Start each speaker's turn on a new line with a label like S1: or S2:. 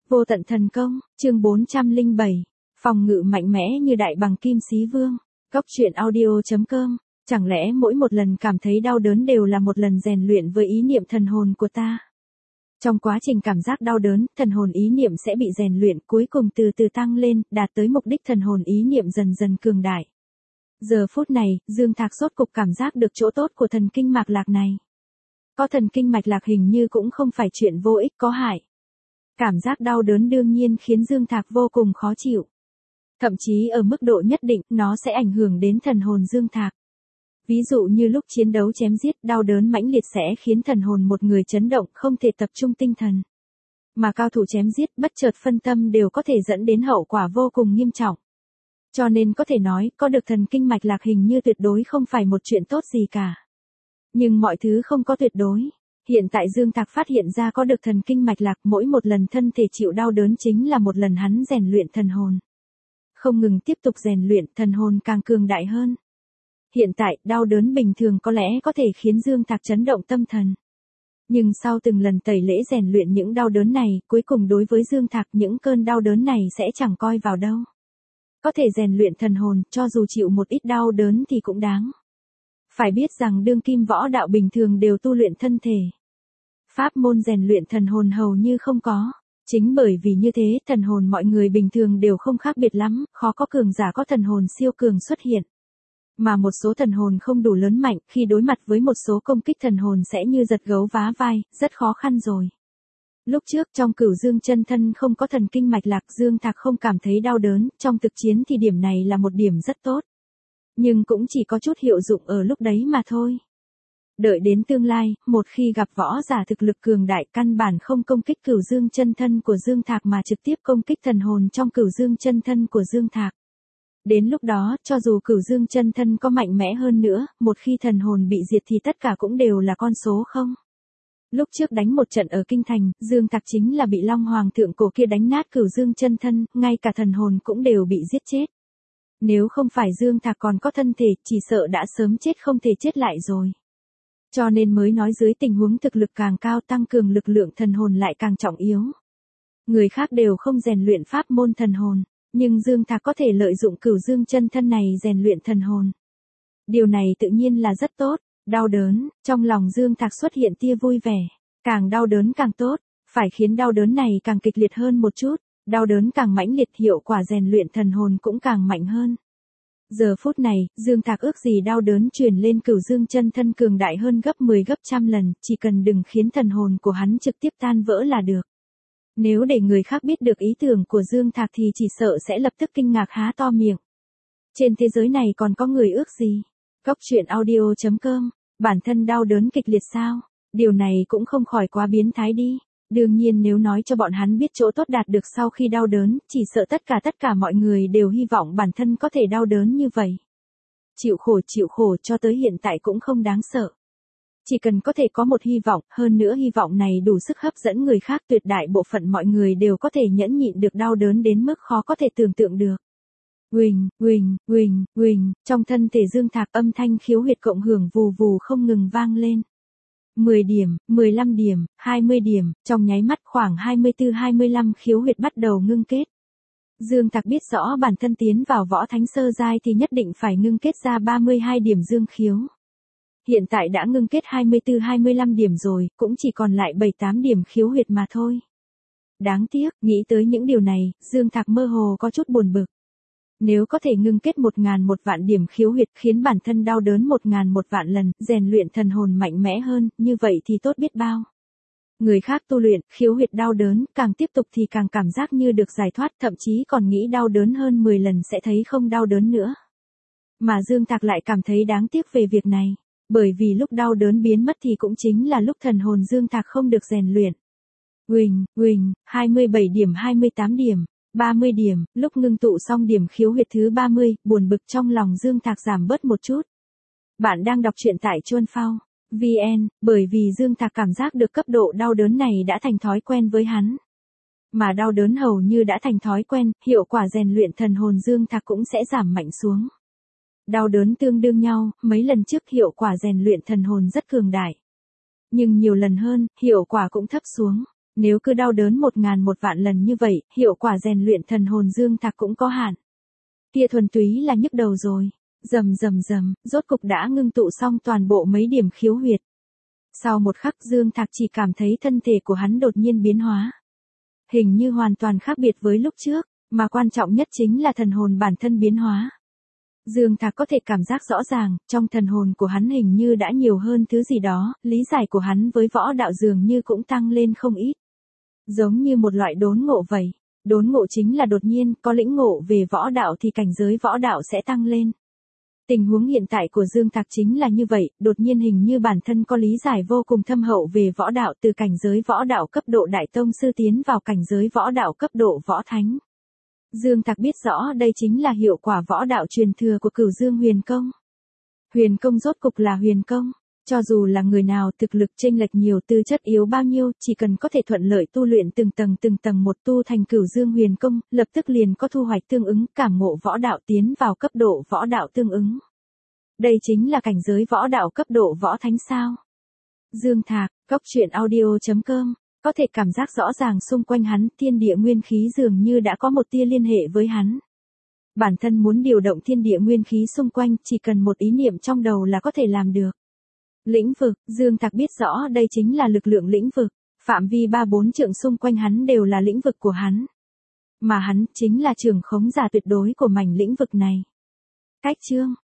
S1: Vô tận thần công, chương 407. Phòng ngự mạnh mẽ như đại bằng kim xí vương. Góc truyện audio.com. Chẳng lẽ mỗi một lần cảm thấy đau đớn đều là một lần rèn luyện với ý niệm thần hồn của ta? Trong quá trình cảm giác đau đớn, thần hồn ý niệm sẽ bị rèn luyện, cuối cùng từ từ tăng lên, đạt tới mục đích thần hồn ý niệm dần dần cường đại. Giờ phút này, Dương Thạc rốt cục cảm giác được chỗ tốt của thần kinh mạch lạc này. Có thần kinh mạch lạc hình như cũng không phải chuyện vô ích có hại. Cảm giác đau đớn đương nhiên khiến Dương Thạc vô cùng khó chịu. Thậm chí ở mức độ nhất định, nó sẽ ảnh hưởng đến thần hồn Dương Thạc. Ví dụ như lúc chiến đấu chém giết, đau đớn mãnh liệt sẽ khiến thần hồn một người chấn động, không thể tập trung tinh thần. Mà cao thủ chém giết, bất chợt phân tâm đều có thể dẫn đến hậu quả vô cùng nghiêm trọng. Cho nên có thể nói, có được thần kinh mạch lạc hình như tuyệt đối không phải một chuyện tốt gì cả. Nhưng mọi thứ không có tuyệt đối. Hiện tại Dương Thạc phát hiện ra có được thần kinh mạch lạc, mỗi một lần thân thể chịu đau đớn chính là một lần hắn rèn luyện thần hồn. Không ngừng tiếp tục rèn luyện, thần hồn càng cường đại hơn. Hiện tại, đau đớn bình thường có lẽ có thể khiến Dương Thạc chấn động tâm thần. Nhưng sau từng lần tẩy lễ rèn luyện những đau đớn này, cuối cùng đối với Dương Thạc những cơn đau đớn này sẽ chẳng coi vào đâu. Có thể rèn luyện thần hồn, cho dù chịu một ít đau đớn thì cũng đáng. Phải biết rằng đương kim võ đạo bình thường đều tu luyện thân thể. Pháp môn rèn luyện thần hồn hầu như không có. Chính bởi vì như thế, thần hồn mọi người bình thường đều không khác biệt lắm, khó có cường giả có thần hồn siêu cường xuất hiện. Mà một số thần hồn không đủ lớn mạnh, khi đối mặt với một số công kích thần hồn sẽ như giật gấu vá vai, rất khó khăn rồi. Lúc trước trong Cửu Dương chân thân không có thần kinh mạch lạc, Dương Thạc không cảm thấy đau đớn, trong thực chiến thì điểm này là một điểm rất tốt. Nhưng cũng chỉ có chút hiệu dụng ở lúc đấy mà thôi. Đợi đến tương lai, một khi gặp võ giả thực lực cường đại, căn bản không công kích Cửu Dương chân thân của Dương Thạc mà trực tiếp công kích thần hồn trong Cửu Dương chân thân của Dương Thạc. Đến lúc đó, cho dù Cửu Dương chân thân có mạnh mẽ hơn nữa, một khi thần hồn bị diệt thì tất cả cũng đều là con số không. Lúc trước đánh một trận ở Kinh Thành, Dương Thạc chính là bị Long Hoàng thượng cổ kia đánh nát Cửu Dương chân thân, ngay cả thần hồn cũng đều bị giết chết. Nếu không phải Dương Thạc còn có thân thể, chỉ sợ đã sớm chết không thể chết lại rồi. Cho nên mới nói dưới tình huống thực lực càng cao, tăng cường lực lượng thần hồn lại càng trọng yếu. Người khác đều không rèn luyện pháp môn thần hồn, nhưng Dương Thạc có thể lợi dụng Cửu Dương chân thân này rèn luyện thần hồn. Điều này tự nhiên là rất tốt. Đau đớn, trong lòng Dương Thạc xuất hiện tia vui vẻ. Càng đau đớn càng tốt, phải khiến đau đớn này càng kịch liệt hơn một chút, đau đớn càng mãnh liệt, hiệu quả rèn luyện thần hồn cũng càng mạnh hơn. Giờ phút này, Dương Thạc ước gì đau đớn truyền lên Cửu Dương chân thân cường đại hơn gấp 10 gấp trăm lần, chỉ cần đừng khiến thần hồn của hắn trực tiếp tan vỡ là được. Nếu để người khác biết được ý tưởng của Dương Thạc thì chỉ sợ sẽ lập tức kinh ngạc há to miệng. Trên thế giới này còn có người ước gì? Góc truyện audio.com. Bản thân đau đớn kịch liệt sao? Điều này cũng không khỏi quá biến thái đi. Đương nhiên nếu nói cho bọn hắn biết chỗ tốt đạt được sau khi đau đớn, chỉ sợ tất cả mọi người đều hy vọng bản thân có thể đau đớn như vậy. Chịu khổ cho tới hiện tại cũng không đáng sợ. Chỉ cần có thể có một hy vọng, hơn nữa hy vọng này đủ sức hấp dẫn người khác, tuyệt đại bộ phận mọi người đều có thể nhẫn nhịn được đau đớn đến mức khó có thể tưởng tượng được. Huỳnh, trong thân thể Dương Thạc âm thanh khiếu huyệt cộng hưởng vù vù không ngừng vang lên. 10 điểm, 15 điểm, 20 điểm, trong nháy mắt khoảng 24-25 khiếu huyệt bắt đầu ngưng kết. Dương Thạc biết rõ bản thân tiến vào võ thánh sơ giai thì nhất định phải ngưng kết ra 32 điểm dương khiếu. Hiện tại đã ngưng kết 24-25 điểm rồi, cũng chỉ còn lại 7-8 điểm khiếu huyệt mà thôi. Đáng tiếc, nghĩ tới những điều này, Dương Thạc mơ hồ có chút buồn bực. Nếu có thể ngưng kết 1.000 một vạn điểm khiếu huyệt khiến bản thân đau đớn 1.000 một vạn lần, rèn luyện thần hồn mạnh mẽ hơn, như vậy thì tốt biết bao. Người khác tu luyện, khiếu huyệt đau đớn, càng tiếp tục thì càng cảm giác như được giải thoát, thậm chí còn nghĩ đau đớn hơn 10 lần sẽ thấy không đau đớn nữa. Mà Dương Thạc lại cảm thấy đáng tiếc về việc này, bởi vì lúc đau đớn biến mất thì cũng chính là lúc thần hồn Dương Thạc không được rèn luyện. Huỳnh, 27 điểm 28 điểm. 30 điểm, lúc ngưng tụ xong điểm khiếu huyệt thứ 30, buồn bực trong lòng Dương Thạc giảm bớt một chút. Bạn đang đọc truyện tại Chuanphao.vn, bởi vì Dương Thạc cảm giác được cấp độ đau đớn này đã thành thói quen với hắn. Mà đau đớn hầu như đã thành thói quen, hiệu quả rèn luyện thần hồn Dương Thạc cũng sẽ giảm mạnh xuống. Đau đớn tương đương nhau, mấy lần trước hiệu quả rèn luyện thần hồn rất cường đại. Nhưng nhiều lần hơn, hiệu quả cũng thấp xuống. Nếu cứ đau đớn 1000 một vạn lần như vậy, hiệu quả rèn luyện thần hồn Dương Thạc cũng có hạn. Kia thuần túy là nhức đầu rồi. Rầm rầm rầm, rốt cục đã ngưng tụ xong toàn bộ mấy điểm khiếu huyệt. Sau một khắc Dương Thạc chỉ cảm thấy thân thể của hắn đột nhiên biến hóa. Hình như hoàn toàn khác biệt với lúc trước, mà quan trọng nhất chính là thần hồn bản thân biến hóa. Dương Thạc có thể cảm giác rõ ràng, trong thần hồn của hắn hình như đã nhiều hơn thứ gì đó, lý giải của hắn với võ đạo dường như cũng tăng lên không ít. Giống như một loại đốn ngộ vậy. Đốn ngộ chính là đột nhiên, có lĩnh ngộ về võ đạo thì cảnh giới võ đạo sẽ tăng lên. Tình huống hiện tại của Dương Thạc chính là như vậy, đột nhiên hình như bản thân có lý giải vô cùng thâm hậu về võ đạo từ cảnh giới võ đạo cấp độ đại tông sư tiến vào cảnh giới võ đạo cấp độ võ thánh. Dương Thạc biết rõ đây chính là hiệu quả võ đạo truyền thừa của Cửu Dương Huyền Công. Huyền Công rốt cục là huyền công. Cho dù là người nào thực lực chênh lệch nhiều tư chất yếu bao nhiêu, chỉ cần có thể thuận lợi tu luyện từng tầng một tu thành Cửu Dương Huyền Công, lập tức liền có thu hoạch tương ứng, cảm ngộ võ đạo tiến vào cấp độ võ đạo tương ứng. Đây chính là cảnh giới võ đạo cấp độ võ thánh sao. Dương Thạc, Cốc.audio.com, có thể cảm giác rõ ràng xung quanh hắn, thiên địa nguyên khí dường như đã có một tia liên hệ với hắn. Bản thân muốn điều động thiên địa nguyên khí xung quanh, chỉ cần một ý niệm trong đầu là có thể làm được. Lĩnh vực, Dương Thạc biết rõ đây chính là lực lượng lĩnh vực, phạm vi 3-4 trượng xung quanh hắn đều là lĩnh vực của hắn. Mà hắn chính là trưởng khống giả tuyệt đối của mảnh lĩnh vực này. Cách chương